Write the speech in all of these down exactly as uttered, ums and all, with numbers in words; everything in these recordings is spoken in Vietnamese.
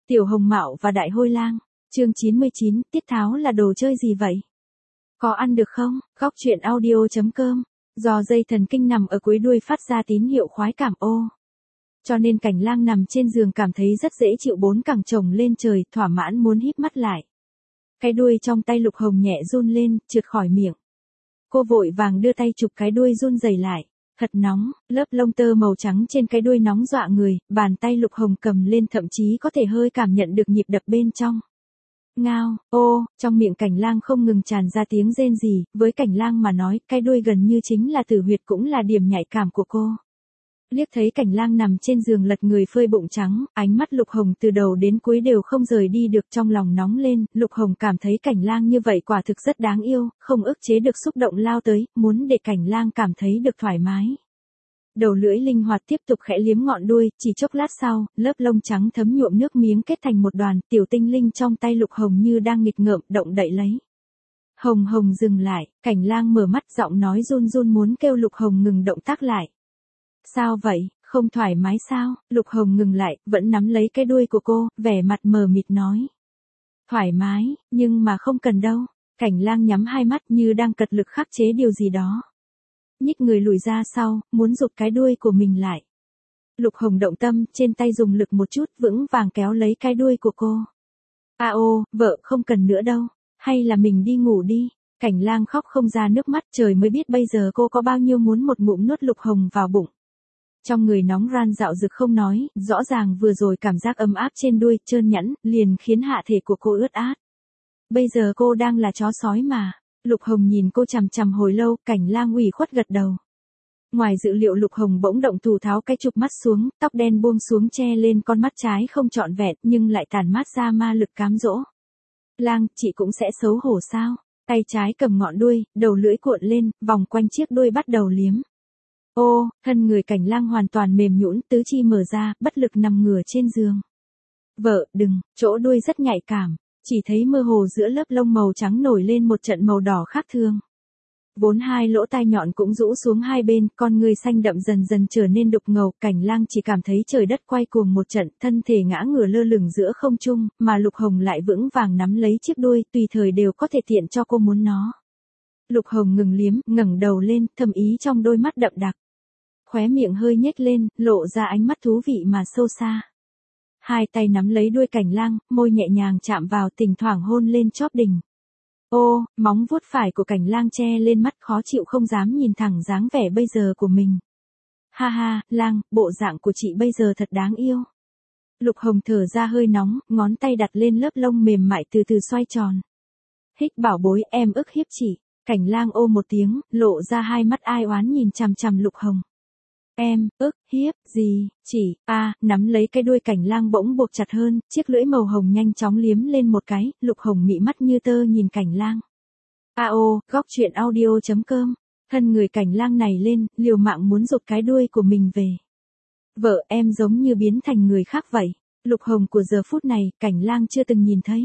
Tiểu Hồng Mạo và Đại Hôi Lang, chương chín mươi chín, Tiết Tháo là đồ chơi gì vậy? Có ăn được không? Góc truyện audio.com, do dây thần kinh nằm ở cuối đuôi phát ra tín hiệu khoái cảm ô. Cho nên Cảnh Lang nằm trên giường cảm thấy rất dễ chịu, bốn cẳng chồng lên trời, thỏa mãn muốn híp mắt lại. Cái đuôi trong tay Lục Hồng nhẹ run lên, trượt khỏi miệng. Cô vội vàng đưa tay chụp cái đuôi run rẩy lại. Thật nóng, lớp lông tơ màu trắng trên cái đuôi nóng dọa người, bàn tay Lục Hồng cầm lên thậm chí có thể hơi cảm nhận được nhịp đập bên trong. Ngao, ô, trong miệng Cảnh Lang không ngừng tràn ra tiếng rên rỉ, với Cảnh Lang mà nói, cái đuôi gần như chính là tử huyệt, cũng là điểm nhạy cảm của cô. Liếc thấy Cảnh Lang nằm trên giường lật người phơi bụng trắng, ánh mắt Lục Hồng từ đầu đến cuối đều không rời đi được, trong lòng nóng lên. Lục Hồng cảm thấy Cảnh Lang như vậy quả thực rất đáng yêu, không ức chế được xúc động lao tới, muốn để Cảnh Lang cảm thấy được thoải mái. Đầu lưỡi linh hoạt tiếp tục khẽ liếm ngọn đuôi, chỉ chốc lát sau, lớp lông trắng thấm nhuộm nước miếng kết thành một đoàn, tiểu tinh linh trong tay Lục Hồng như đang nghịch ngợm động đậy lấy. Hồng Hồng dừng lại, Cảnh Lang mở mắt, giọng nói run run muốn kêu Lục Hồng ngừng động tác lại. Sao vậy, không thoải mái sao? Lục Hồng ngừng lại, vẫn nắm lấy cái đuôi của cô, vẻ mặt mờ mịt nói. Thoải mái, nhưng mà không cần đâu. Cảnh Lang nhắm hai mắt như đang cật lực khắc chế điều gì đó. Nhích người lùi ra sau, muốn giục cái đuôi của mình lại. Lục Hồng động tâm, trên tay dùng lực một chút, vững vàng kéo lấy cái đuôi của cô. A ô, vợ không cần nữa đâu, hay là mình đi ngủ đi. Cảnh Lang khóc không ra nước mắt, trời mới biết bây giờ cô có bao nhiêu muốn một ngụm nuốt Lục Hồng vào bụng. Trong người nóng ran dạo dực không nói, rõ ràng vừa rồi cảm giác ấm áp trên đuôi, trơn nhẵn, liền khiến hạ thể của cô ướt át. Bây giờ cô đang là chó sói mà. Lục Hồng nhìn cô chằm chằm hồi lâu, Cảnh Lang ủy khuất gật đầu. Ngoài dự liệu Lục Hồng bỗng động thủ tháo cái chụp mắt xuống, tóc đen buông xuống che lên con mắt trái không trọn vẹn, nhưng lại tản mát ra ma lực cám dỗ. Lang, chị cũng sẽ xấu hổ sao? Tay trái cầm ngọn đuôi, đầu lưỡi cuộn lên, vòng quanh chiếc đuôi bắt đầu liếm. Ô, thân người Cảnh Lang hoàn toàn mềm nhũn, tứ chi mở ra, bất lực nằm ngửa trên giường. Vợ, đừng, chỗ đuôi rất nhạy cảm, chỉ thấy mơ hồ giữa lớp lông màu trắng nổi lên một trận màu đỏ khác thường. Vốn hai lỗ tai nhọn cũng rũ xuống hai bên, con người xanh đậm dần dần trở nên đục ngầu, Cảnh Lang chỉ cảm thấy trời đất quay cuồng một trận, thân thể ngã ngửa lơ lửng giữa không trung, mà Lục Hồng lại vững vàng nắm lấy chiếc đuôi, tùy thời đều có thể tiện cho cô muốn nó. Lục Hồng ngừng liếm, ngẩng đầu lên, thâm ý trong đôi mắt đậm đặc. Khóe miệng hơi nhếch lên, lộ ra ánh mắt thú vị mà sâu xa. Hai tay nắm lấy đuôi Cảnh Lang, môi nhẹ nhàng chạm vào, thỉnh thoảng hôn lên chóp đỉnh. Ô, móng vuốt phải của Cảnh Lang che lên mắt, khó chịu không dám nhìn thẳng dáng vẻ bây giờ của mình. Ha ha, Lang, bộ dạng của chị bây giờ thật đáng yêu. Lục Hồng thở ra hơi nóng, ngón tay đặt lên lớp lông mềm mại từ từ xoay tròn. Hích bảo bối, em ức hiếp chị. Cảnh Lang ô một tiếng, lộ ra hai mắt ai oán nhìn chằm chằm Lục Hồng. Em, ức, hiếp, gì, chỉ, a à, nắm lấy cái đuôi Cảnh Lang bỗng buộc chặt hơn, chiếc lưỡi màu hồng nhanh chóng liếm lên một cái, Lục Hồng mị mắt như tơ nhìn Cảnh Lang. A ô, góc truyện audio.com, thân người Cảnh Lang này lên, liều mạng muốn giục cái đuôi của mình về. Vợ, em giống như biến thành người khác vậy. Lục Hồng của giờ phút này, Cảnh Lang chưa từng nhìn thấy.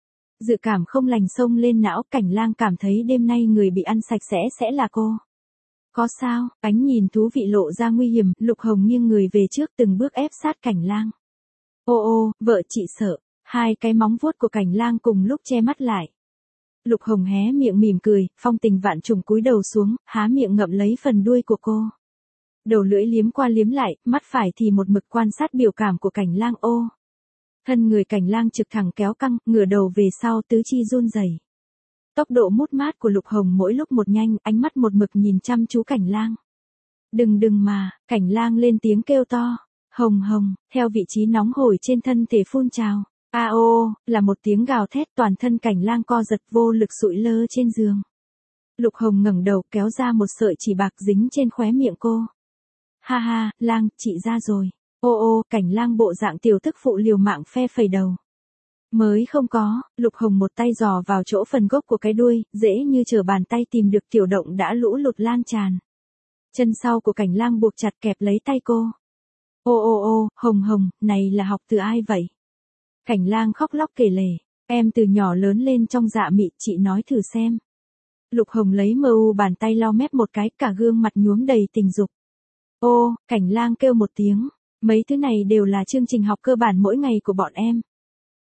Dự cảm không lành xông lên não, Cảnh Lang cảm thấy đêm nay người bị ăn sạch sẽ sẽ là cô. Có sao? Ánh nhìn thú vị lộ ra nguy hiểm, Lục Hồng nghiêng người về trước từng bước ép sát Cảnh Lang. Ô ô, vợ chị sợ. Hai cái móng vuốt của Cảnh Lang cùng lúc che mắt lại. Lục Hồng hé miệng mỉm cười, phong tình vạn trùng cúi đầu xuống, há miệng ngậm lấy phần đuôi của cô. Đầu lưỡi liếm qua liếm lại, mắt phải thì một mực quan sát biểu cảm của Cảnh Lang ô. Thân người Cảnh Lang trực thẳng kéo căng, ngửa đầu về sau, tứ chi run rẩy. Tốc độ mút mát của Lục Hồng mỗi lúc một nhanh, ánh mắt một mực nhìn chăm chú Cảnh Lang. Đừng đừng mà, Cảnh Lang lên tiếng kêu to. Hồng Hồng, theo vị trí nóng hổi trên thân thể phun trào. A ô, là một tiếng gào thét, toàn thân Cảnh Lang co giật vô lực sụi lơ trên giường. Lục Hồng ngẩng đầu kéo ra một sợi chỉ bạc dính trên khóe miệng cô. Ha ha, Lang, chị ra rồi. Ô ô, Cảnh Lang bộ dạng tiểu tức phụ liều mạng phe phẩy đầu. Mới không có, Lục Hồng một tay dò vào chỗ phần gốc của cái đuôi, dễ như trở bàn tay tìm được tiểu động đã lũ lụt lan tràn. Chân sau của Cảnh Lang buộc chặt kẹp lấy tay cô. Ô ô ô, Hồng Hồng, này là học từ ai vậy? Cảnh Lang khóc lóc kể lể, em từ nhỏ lớn lên trong dạ mị, chị nói thử xem. Lục Hồng lấy mờ u bàn tay lau mép một cái, cả gương mặt nhuốm đầy tình dục. Ô, Cảnh Lang kêu một tiếng, mấy thứ này đều là chương trình học cơ bản mỗi ngày của bọn em.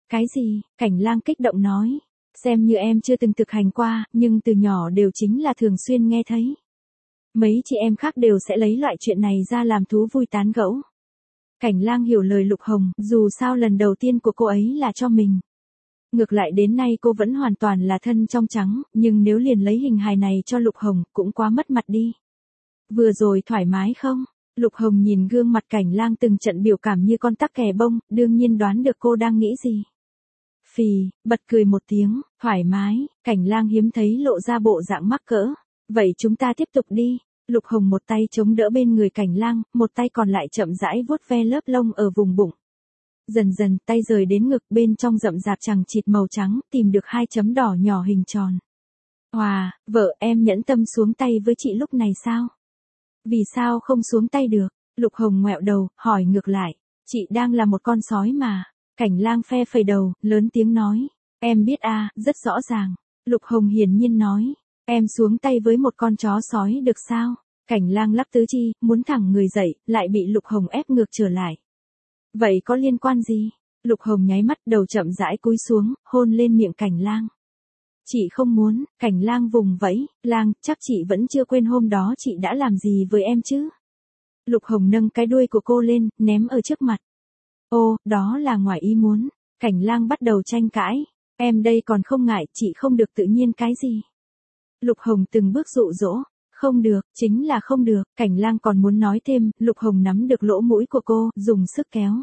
Cái gì? Cảnh Lang kích động nói. Xem như em chưa từng thực hành qua, nhưng từ nhỏ đều chính là thường xuyên nghe thấy. Mấy chị em khác đều sẽ lấy loại chuyện này ra làm thú vui tán gẫu. Cảnh Lang hiểu lời Lục Hồng, dù sao lần đầu tiên của cô ấy là cho mình. Ngược lại đến nay cô vẫn hoàn toàn là thân trong trắng, nhưng nếu liền lấy hình hài này cho Lục Hồng, cũng quá mất mặt đi. Vừa rồi thoải mái không? Lục Hồng nhìn gương mặt Cảnh Lang từng trận biểu cảm như con tắc kè bông, đương nhiên đoán được cô đang nghĩ gì. Phì, bật cười một tiếng, thoải mái, Cảnh Lang hiếm thấy lộ ra bộ dạng mắc cỡ. Vậy chúng ta tiếp tục đi. Lục Hồng một tay chống đỡ bên người Cảnh Lang, một tay còn lại chậm rãi vuốt ve lớp lông ở vùng bụng. Dần dần tay rời đến ngực, bên trong rậm rạp chằng chịt màu trắng, tìm được hai chấm đỏ nhỏ hình tròn. Hòa, vợ em nhẫn tâm xuống tay với chị lúc này sao? Vì sao không xuống tay được? Lục Hồng ngoẹo đầu, hỏi ngược lại. Chị đang là một con sói mà. Cảnh Lang phe phẩy đầu, lớn tiếng nói. Em biết à, rất rõ ràng. Lục Hồng hiển nhiên nói. Em xuống tay với một con chó sói được sao? Cảnh Lang lắc tứ chi, muốn thẳng người dậy, lại bị Lục Hồng ép ngược trở lại. Vậy có liên quan gì? Lục Hồng nháy mắt, đầu chậm rãi cúi xuống, hôn lên miệng Cảnh Lang. Chị không muốn. Cảnh Lang vùng vẫy. Lang, chắc chị vẫn chưa quên hôm đó chị đã làm gì với em chứ? Lục Hồng nâng cái đuôi của cô lên, ném ở trước mặt. Ô, đó là ngoài ý muốn. Cảnh Lang bắt đầu tranh cãi. Em đây còn không ngại, chị không được tự nhiên cái gì? Lục Hồng từng bước dụ dỗ. Không được, chính là không được. Cảnh Lang còn muốn nói thêm, Lục Hồng nắm được lỗ mũi của cô, dùng sức kéo.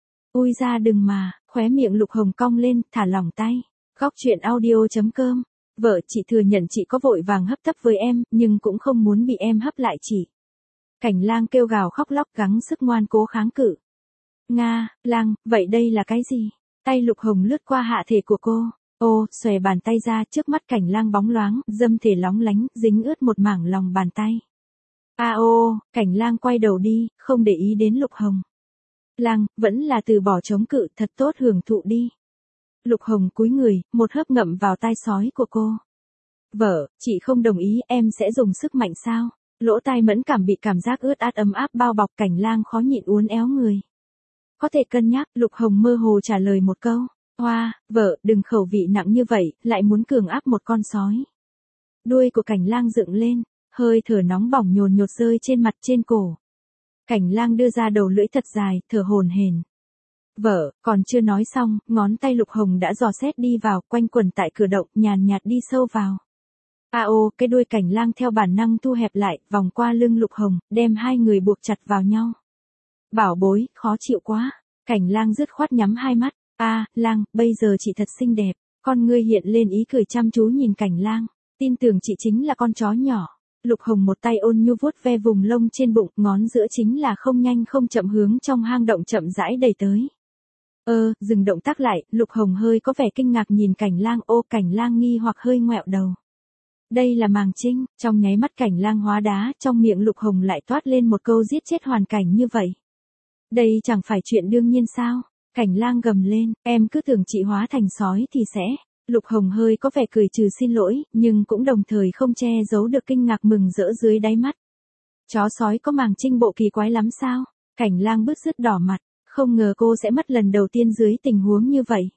Ui ra đừng mà, khóe miệng Lục Hồng cong lên, thả lỏng tay. Góc truyện audio chấm com. Vợ, chị thừa nhận chị có vội vàng hấp tấp với em, nhưng cũng không muốn bị em hấp lại chị. Cảnh Lang kêu gào khóc lóc, gắng sức ngoan cố kháng cự. Nga, Lang, vậy đây là cái gì? Tay Lục Hồng lướt qua hạ thể của cô. Ô, xòe bàn tay ra, trước mắt Cảnh Lang bóng loáng, dâm thể lóng lánh, dính ướt một mảng lòng bàn tay. A ô, Cảnh Lang quay đầu đi, không để ý đến Lục Hồng. Lang, vẫn là từ bỏ chống cự, thật tốt hưởng thụ đi. Lục Hồng cúi người, một hớp ngậm vào tai sói của cô. Vợ, chị không đồng ý, em sẽ dùng sức mạnh sao? Lỗ tai mẫn cảm bị cảm giác ướt át ấm áp bao bọc, Cảnh Lang khó nhịn uốn éo người. Có thể cân nhắc, Lục Hồng mơ hồ trả lời một câu. Hoa, vợ, đừng khẩu vị nặng như vậy, lại muốn cường áp một con sói. Đuôi của Cảnh Lang dựng lên, hơi thở nóng bỏng nhồn nhột rơi trên mặt trên cổ. Cảnh Lang đưa ra đầu lưỡi thật dài, thở hổn hển. Vợ, còn chưa nói xong, ngón tay Lục Hồng đã dò xét đi vào, quanh quẩn tại cửa động, nhàn nhạt đi sâu vào. A ô, cái đuôi Cảnh Lang theo bản năng thu hẹp lại, vòng qua lưng Lục Hồng, đem hai người buộc chặt vào nhau. Bảo bối, khó chịu quá. Cảnh Lang dứt khoát nhắm hai mắt. A, à, Lang, bây giờ chị thật xinh đẹp. Con ngươi hiện lên ý cười chăm chú nhìn Cảnh Lang. Tin tưởng chị chính là con chó nhỏ. Lục Hồng một tay ôn nhu vuốt ve vùng lông trên bụng, ngón giữa chính là không nhanh không chậm hướng trong hang động chậm rãi đẩy tới. Ơ, dừng động tác lại, Lục Hồng hơi có vẻ kinh ngạc nhìn Cảnh Lang. Ô, Cảnh Lang nghi hoặc hơi ngoẹo đầu. Đây là màng trinh. Trong nháy mắt Cảnh Lang hóa đá, trong miệng Lục Hồng lại toát lên một câu giết chết hoàn cảnh như vậy. Đây chẳng phải chuyện đương nhiên sao? Cảnh Lang gầm lên, em cứ tưởng chị hóa thành sói thì sẽ. Lục Hồng hơi có vẻ cười trừ xin lỗi, nhưng cũng đồng thời không che giấu được kinh ngạc mừng rỡ dưới đáy mắt. Chó sói có màng trinh bộ kỳ quái lắm sao? Cảnh Lang bứt rứt đỏ mặt, không ngờ cô sẽ mất lần đầu tiên dưới tình huống như vậy.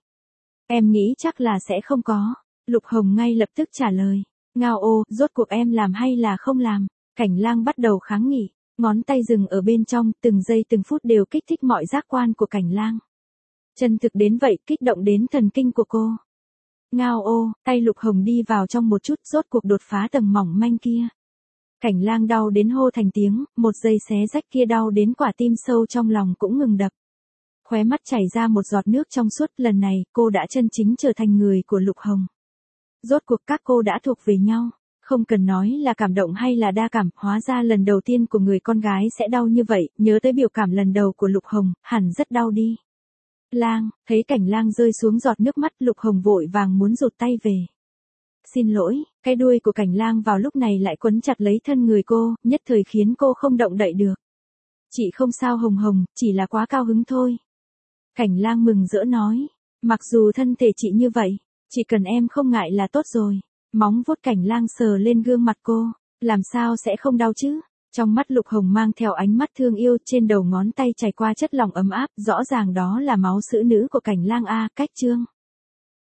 Em nghĩ chắc là sẽ không có. Lục Hồng ngay lập tức trả lời. Ngao ô, rốt cuộc em làm hay là không làm? Cảnh Lang bắt đầu kháng nghị, ngón tay dừng ở bên trong, từng giây từng phút đều kích thích mọi giác quan của Cảnh Lang. Chân thực đến vậy, kích động đến thần kinh của cô. Ngao ô, tay Lục Hồng đi vào trong một chút, rốt cuộc đột phá tầng mỏng manh kia. Cảnh Lang đau đến hô thành tiếng, một giây xé rách kia đau đến quả tim sâu trong lòng cũng ngừng đập. Khóe mắt chảy ra một giọt nước trong suốt, lần này, cô đã chân chính trở thành người của Lục Hồng. Rốt cuộc các cô đã thuộc về nhau. Không cần nói là cảm động hay là đa cảm, hóa ra lần đầu tiên của người con gái sẽ đau như vậy, nhớ tới biểu cảm lần đầu của Lục Hồng, hẳn rất đau đi. Lang, thấy Cảnh Lang rơi xuống giọt nước mắt, Lục Hồng vội vàng muốn rụt tay về. Xin lỗi, cái đuôi của Cảnh Lang vào lúc này lại quấn chặt lấy thân người cô, nhất thời khiến cô không động đậy được. Chị không sao Hồng Hồng, chỉ là quá cao hứng thôi. Cảnh Lang mừng rỡ nói, mặc dù thân thể chị như vậy, chỉ cần em không ngại là tốt rồi. Móng vuốt Cảnh Lang sờ lên gương mặt cô, làm sao sẽ không đau chứ? Trong mắt Lục Hồng mang theo ánh mắt thương yêu, trên đầu ngón tay chảy qua chất lỏng ấm áp, rõ ràng đó là máu sữa nữ của Cảnh Lang a, cách Trương.